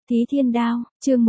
Thí Thiên Đao, chương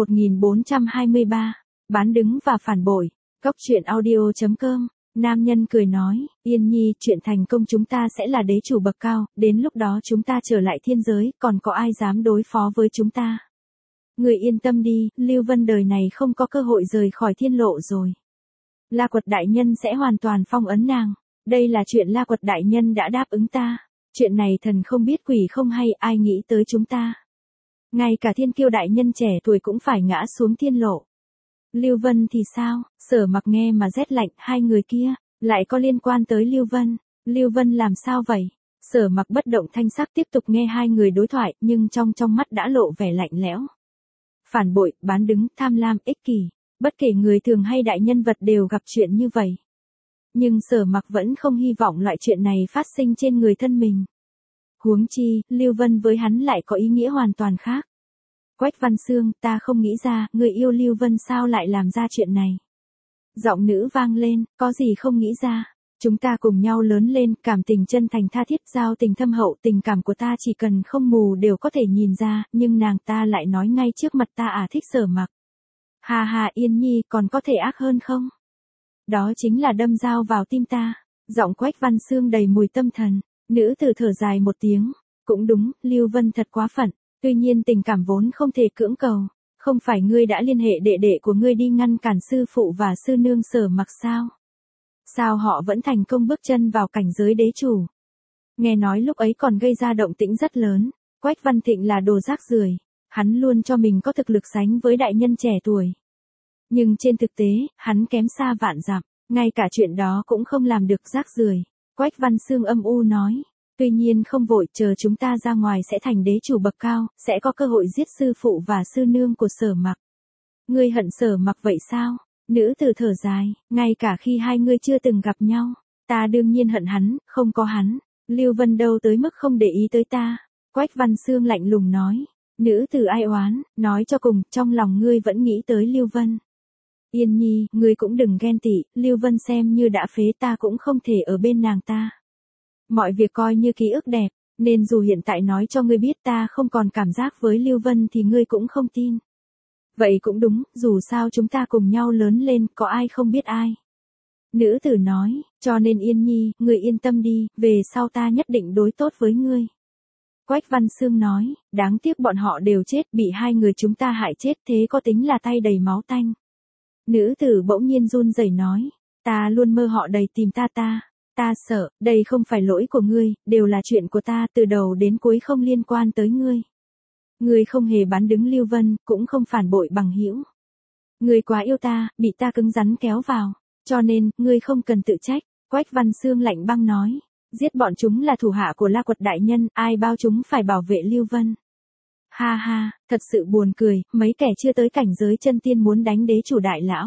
1423, bán đứng và phản bội. Cốc truyện audio.com, nam nhân cười nói, Yên Nhi, chuyện thành công chúng ta sẽ là đế chủ bậc cao, đến lúc đó chúng ta trở lại thiên giới, còn có ai dám đối phó với chúng ta. Người yên tâm đi, Lưu Vân đời này không có cơ hội rời khỏi thiên lộ rồi. La Quật đại nhân sẽ hoàn toàn phong ấn nàng, đây là chuyện La Quật đại nhân đã đáp ứng ta, chuyện này thần không biết quỷ không hay, ai nghĩ tới chúng ta. Ngay cả thiên kiêu đại nhân trẻ tuổi cũng phải ngã xuống thiên lộ. Lưu Vân thì sao, Sở Mặc nghe mà rét lạnh, hai người kia, lại có liên quan tới Lưu Vân. Lưu Vân làm sao vậy? Sở Mặc bất động thanh sắc tiếp tục nghe hai người đối thoại, nhưng trong mắt đã lộ vẻ lạnh lẽo. Phản bội, bán đứng, tham lam, ích kỷ, bất kể người thường hay đại nhân vật đều gặp chuyện như vậy. Nhưng Sở Mặc vẫn không hy vọng loại chuyện này phát sinh trên người thân mình. Huống chi, Lưu Vân với hắn lại có ý nghĩa hoàn toàn khác. Quách Văn Xương, ta không nghĩ ra, người yêu Lưu Vân sao lại làm ra chuyện này. Giọng nữ vang lên, có gì không nghĩ ra. Chúng ta cùng nhau lớn lên, cảm tình chân thành tha thiết, giao tình thâm hậu, tình cảm của ta chỉ cần không mù đều có thể nhìn ra, nhưng nàng ta lại nói ngay trước mặt ta thích Sở Mặc. Hà hà, Yên Nhi, còn có thể ác hơn không? Đó chính là đâm dao vào tim ta. Giọng Quách Văn Xương đầy mùi tâm thần. Nữ tử thở dài một tiếng, cũng đúng, Lưu Vân thật quá phận, tuy nhiên tình cảm vốn không thể cưỡng cầu, không phải ngươi đã liên hệ đệ đệ của ngươi đi ngăn cản sư phụ và sư nương Sở Mặc sao? Sao họ vẫn thành công bước chân vào cảnh giới đế chủ? Nghe nói lúc ấy còn gây ra động tĩnh rất lớn, Quách Văn Thịnh là đồ rác rưởi, hắn luôn cho mình có thực lực sánh với đại nhân trẻ tuổi. Nhưng trên thực tế, hắn kém xa vạn dặm, ngay cả chuyện đó cũng không làm được, rác rưởi. Quách Văn Xương âm u nói, tuy nhiên không vội, chờ chúng ta ra ngoài sẽ thành đế chủ bậc cao, sẽ có cơ hội giết sư phụ và sư nương của Sở Mặc. Ngươi hận Sở Mặc vậy sao? Nữ tử thở dài, ngay cả khi hai ngươi chưa từng gặp nhau, ta đương nhiên hận hắn, không có hắn, Lưu Vân đâu tới mức không để ý tới ta. Quách Văn Xương lạnh lùng nói, nữ tử ai oán, nói cho cùng, trong lòng ngươi vẫn nghĩ tới Lưu Vân. Yên Nhi, ngươi cũng đừng ghen tị, Lưu Vân xem như đã phế, ta cũng không thể ở bên nàng ta. Mọi việc coi như ký ức đẹp, nên dù hiện tại nói cho ngươi biết ta không còn cảm giác với Lưu Vân thì ngươi cũng không tin. Vậy cũng đúng, dù sao chúng ta cùng nhau lớn lên, có ai không biết ai. Nữ tử nói, cho nên Yên Nhi, ngươi yên tâm đi, về sau ta nhất định đối tốt với ngươi. Quách Văn Xương nói, đáng tiếc bọn họ đều chết, bị hai người chúng ta hại chết, thế có tính là tay đầy máu tanh. Nữ tử bỗng nhiên run rẩy nói, ta luôn mơ họ đầy tìm ta sợ, đây không phải lỗi của ngươi, đều là chuyện của ta, từ đầu đến cuối không liên quan tới ngươi. Ngươi không hề bán đứng Lưu Vân, cũng không phản bội bằng hữu. Ngươi quá yêu ta, bị ta cứng rắn kéo vào, cho nên, ngươi không cần tự trách. Quách Văn Xương lạnh băng nói, giết bọn chúng là thủ hạ của La Quật đại nhân, ai bao chúng phải bảo vệ Lưu Vân. Ha ha, thật sự buồn cười, mấy kẻ chưa tới cảnh giới chân tiên muốn đánh đế chủ đại lão.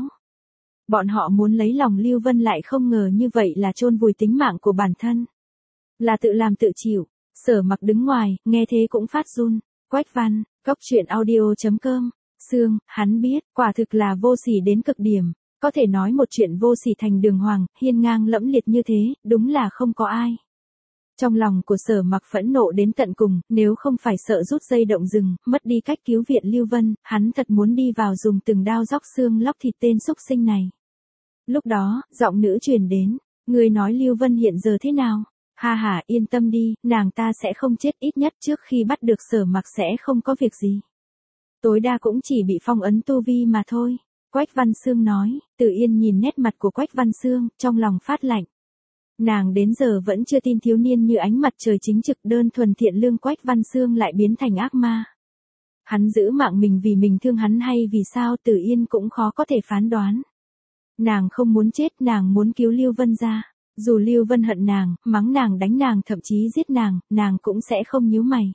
Bọn họ muốn lấy lòng Lưu Vân lại không ngờ như vậy là chôn vùi tính mạng của bản thân. Là tự làm tự chịu. Sở Mặc đứng ngoài, nghe thế cũng phát run. Quách Văn, cốc truyện audio.com, Xương, hắn biết, quả thực là vô sỉ đến cực điểm. Có thể nói một chuyện vô sỉ thành đường hoàng, hiên ngang lẫm liệt như thế, đúng là không có ai. Trong lòng của Sở Mặc phẫn nộ đến tận cùng, nếu không phải sợ rút dây động rừng, mất đi cách cứu viện Lưu Vân, hắn thật muốn đi vào dùng từng đao róc xương lóc thịt tên xúc sinh này. Lúc đó, giọng nữ truyền đến, người nói Lưu Vân hiện giờ thế nào? Ha ha, yên tâm đi, nàng ta sẽ không chết, ít nhất trước khi bắt được Sở Mặc sẽ không có việc gì. Tối đa cũng chỉ bị phong ấn tu vi mà thôi. Quách Văn Xương nói, Từ Yên nhìn nét mặt của Quách Văn Xương, trong lòng phát lạnh. Nàng đến giờ vẫn chưa tin thiếu niên như ánh mặt trời chính trực đơn thuần thiện lương Quách Văn Xương lại biến thành ác ma. Hắn giữ mạng mình vì mình thương hắn hay vì sao Từ Yên cũng khó có thể phán đoán. Nàng không muốn chết, nàng muốn cứu Lưu Vân ra. Dù Lưu Vân hận nàng, mắng nàng, đánh nàng, thậm chí giết nàng cũng sẽ không nhíu mày.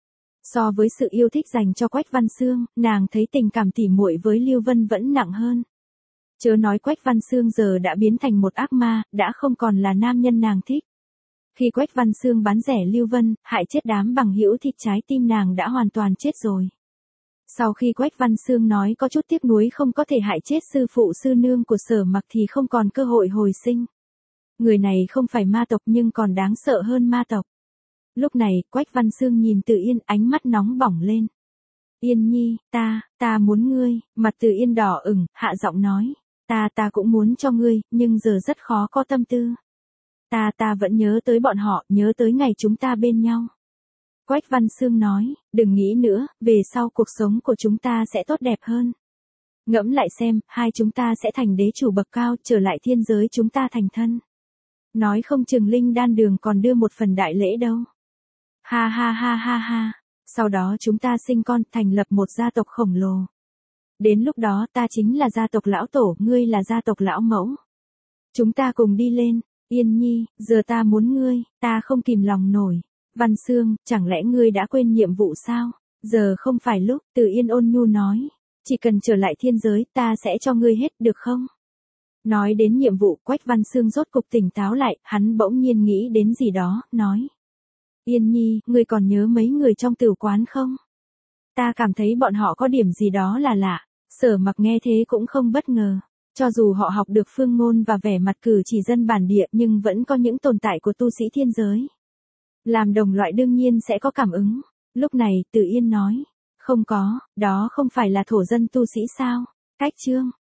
So với sự yêu thích dành cho Quách Văn Xương, nàng thấy tình cảm tỉ muội với Lưu Vân vẫn nặng hơn. Chớ nói Quách Văn Xương giờ đã biến thành một ác ma, đã không còn là nam nhân nàng thích. Khi Quách Văn Xương bán rẻ Lưu Vân, hại chết đám bằng hữu thì trái tim nàng đã hoàn toàn chết rồi. Sau khi Quách Văn Xương nói có chút tiếc nuối không có thể hại chết sư phụ sư nương của Sở Mặc thì không còn cơ hội hồi sinh. Người này không phải ma tộc nhưng còn đáng sợ hơn ma tộc. Lúc này, Quách Văn Xương nhìn Từ Yên, ánh mắt nóng bỏng lên. Yên Nhi, ta muốn ngươi, mặt Từ Yên đỏ ửng, hạ giọng nói. Ta cũng muốn cho ngươi, nhưng giờ rất khó có tâm tư. Ta vẫn nhớ tới bọn họ, nhớ tới ngày chúng ta bên nhau. Quách Văn Xương nói, đừng nghĩ nữa, về sau cuộc sống của chúng ta sẽ tốt đẹp hơn. Ngẫm lại xem, hai chúng ta sẽ thành đế chủ bậc cao, trở lại thiên giới chúng ta thành thân. Nói không chừng Linh Đan Đường còn đưa một phần đại lễ đâu. Ha ha ha ha ha. Sau đó chúng ta sinh con, thành lập một gia tộc khổng lồ. Đến lúc đó ta chính là gia tộc lão tổ, ngươi là gia tộc lão mẫu. Chúng ta cùng đi lên. Yên Nhi, giờ ta muốn ngươi, ta không kìm lòng nổi. Văn Xương, chẳng lẽ ngươi đã quên nhiệm vụ sao? Giờ không phải lúc, Từ Yên ôn nhu nói. Chỉ cần trở lại thiên giới, ta sẽ cho ngươi hết, được không? Nói đến nhiệm vụ, Quách Văn Xương rốt cục tỉnh táo lại, hắn bỗng nhiên nghĩ đến gì đó, nói. Yên Nhi, ngươi còn nhớ mấy người trong tử quán không? Ta cảm thấy bọn họ có điểm gì đó là lạ. Sở Mặc nghe thế cũng không bất ngờ. Cho dù họ học được phương ngôn và vẻ mặt cử chỉ dân bản địa nhưng vẫn có những tồn tại của tu sĩ thiên giới. Làm đồng loại đương nhiên sẽ có cảm ứng. Lúc này, Từ Yên nói. Không có, đó không phải là thổ dân tu sĩ sao? Cách chương.